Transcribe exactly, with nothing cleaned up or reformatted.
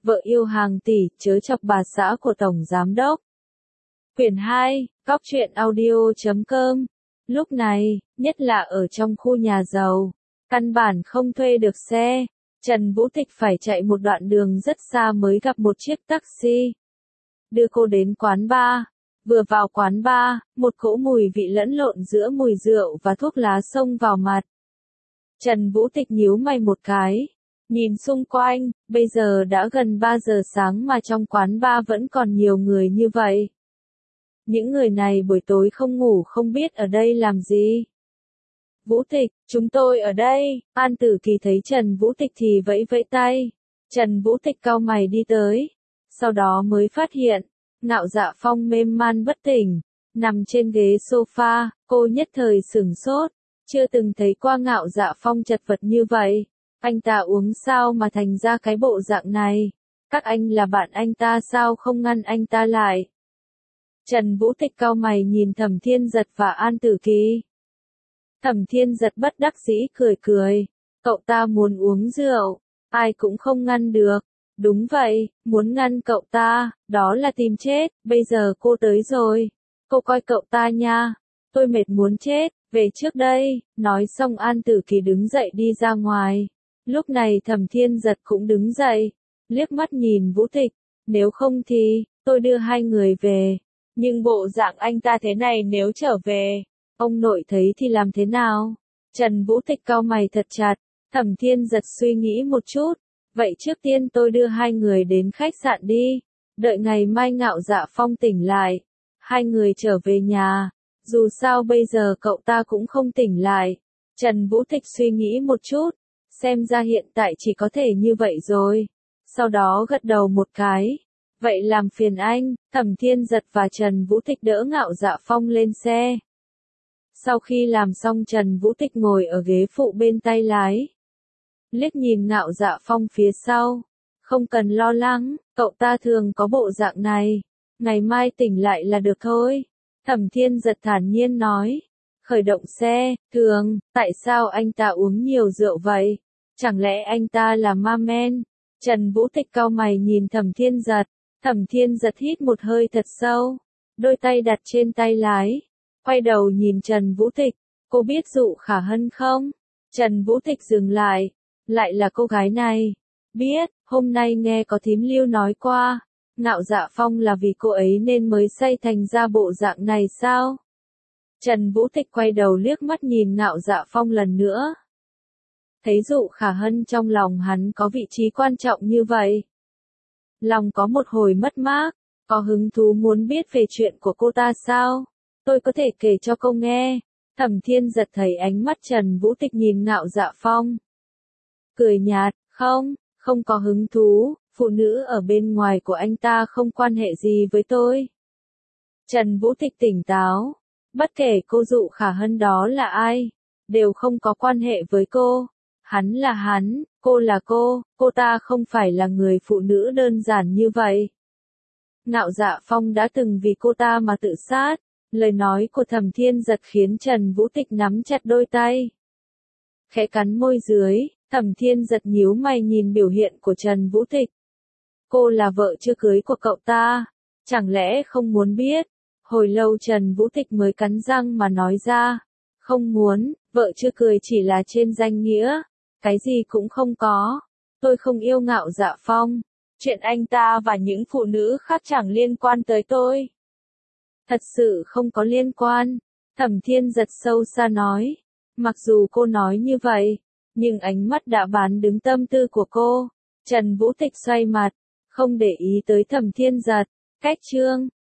vợ yêu hàng tỷ, chớ chọc bà xã của Tổng Giám Đốc. Quyển hai, Cóc truyện audio chấm com. Lúc này, nhất là ở trong khu nhà giàu, căn bản không thuê được xe, Trần Vũ Tịch phải chạy một đoạn đường rất xa mới gặp một chiếc taxi. Đưa cô đến quán bar. Vừa vào quán bar, một cỗ mùi vị lẫn lộn giữa mùi rượu và thuốc lá xông vào mặt. Trần Vũ Tịch nhíu mày một cái, nhìn xung quanh, bây giờ đã gần ba giờ sáng mà trong quán bar vẫn còn nhiều người như vậy. Những người này buổi tối không ngủ không biết ở đây làm gì. Vũ Tịch, chúng tôi ở đây. An Tử Kỳ thấy Trần Vũ Tịch thì vẫy vẫy tay. Trần Vũ Tịch cau mày đi tới. Sau đó mới phát hiện, Ngạo Dạ Phong mềm man bất tỉnh, nằm trên ghế sofa, cô nhất thời sửng sốt. Chưa từng thấy qua Ngạo Dạ Phong chật vật như vậy. Anh ta uống sao mà thành ra cái bộ dạng này? Các anh là bạn anh ta sao không ngăn anh ta lại? Trần Vũ Tịch cau mày nhìn Thẩm Thiên Giật và An Tử Kỳ. Thẩm Thiên Giật bất đắc dĩ cười cười. Cậu ta muốn uống rượu, ai cũng không ngăn được. Đúng vậy, muốn ngăn cậu ta, đó là tìm chết, bây giờ cô tới rồi. Cô coi cậu ta nha, tôi mệt muốn chết, về trước đây. Nói xong An Tử Kỳ đứng dậy đi ra ngoài. Lúc này Thẩm Thiên Giật cũng đứng dậy, liếc mắt nhìn Vũ Tịch. Nếu không thì, tôi đưa hai người về. Nhưng bộ dạng anh ta thế này nếu trở về, ông nội thấy thì làm thế nào? Trần Vũ Tịch cau mày thật chặt. Thẩm Thiên Giật suy nghĩ một chút. Vậy trước tiên tôi đưa hai người đến khách sạn đi. Đợi ngày mai Ngạo Dạ Phong tỉnh lại, hai người trở về nhà. Dù sao bây giờ cậu ta cũng không tỉnh lại. Trần Vũ Tịch suy nghĩ một chút. Xem ra hiện tại chỉ có thể như vậy rồi. Sau đó gật đầu một cái. Vậy làm phiền anh. Thẩm Thiên Giật và Trần Vũ Tịch đỡ Ngạo Dạ Phong lên xe. Sau khi làm xong Trần Vũ Tịch ngồi ở ghế phụ bên tay lái. Liếc nhìn Ngạo Dạ Phong phía sau. Không cần lo lắng, cậu ta thường có bộ dạng này. Ngày mai tỉnh lại là được thôi. Thẩm Thiên Giật thản nhiên nói. Khởi động xe, thường, tại sao anh ta uống nhiều rượu vậy? Chẳng lẽ anh ta là ma men? Trần Vũ Tịch cau mày nhìn Thẩm Thiên Giật. Thẩm Thiên Giật hít một hơi thật sâu. Đôi tay đặt trên tay lái. Quay đầu nhìn Trần Vũ Tịch. Cô biết Dụ Khả Hân không? Trần Vũ Tịch dừng lại. Lại là cô gái này. Biết, hôm nay nghe có thím Lưu nói qua. Ngạo Dạ Phong là vì cô ấy nên mới say thành ra bộ dạng này sao? Trần Vũ Tịch quay đầu liếc mắt nhìn Ngạo Dạ Phong lần nữa. Thấy Dụ Khả Hân trong lòng hắn có vị trí quan trọng như vậy. Lòng có một hồi mất mát, có hứng thú muốn biết về chuyện của cô ta sao? Tôi có thể kể cho cô nghe. Thẩm Thiên Giật thấy ánh mắt Trần Vũ Tịch nhìn Ngạo Dạ Phong. Cười nhạt, không, không có hứng thú, phụ nữ ở bên ngoài của anh ta không quan hệ gì với tôi. Trần Vũ Tịch tỉnh táo, bất kể cô Dụ Khả Hân đó là ai, đều không có quan hệ với cô. Hắn là hắn, cô là cô, cô ta không phải là người phụ nữ đơn giản như vậy. Ngạo Dạ Phong đã từng vì cô ta mà tự sát. Lời nói của Thẩm Thiên Giật khiến Trần Vũ Tịch nắm chặt đôi tay. Khẽ cắn môi dưới, Thẩm Thiên Giật nhíu mày nhìn biểu hiện của Trần Vũ Tịch. Cô là vợ chưa cưới của cậu ta, chẳng lẽ không muốn biết? Hồi lâu Trần Vũ Tịch mới cắn răng mà nói ra. Không muốn, vợ chưa cưới chỉ là trên danh nghĩa, cái gì cũng không có. Tôi không yêu Ngạo Dạ Phong, chuyện anh ta và những phụ nữ khác chẳng liên quan tới tôi. Thật sự không có liên quan, Thẩm Thiên Giật sâu xa nói. Mặc dù cô nói như vậy, nhưng ánh mắt đã bán đứng tâm tư của cô. Trần Vũ Tịch xoay mặt, không để ý tới Thẩm Thiên Giật. Cách chương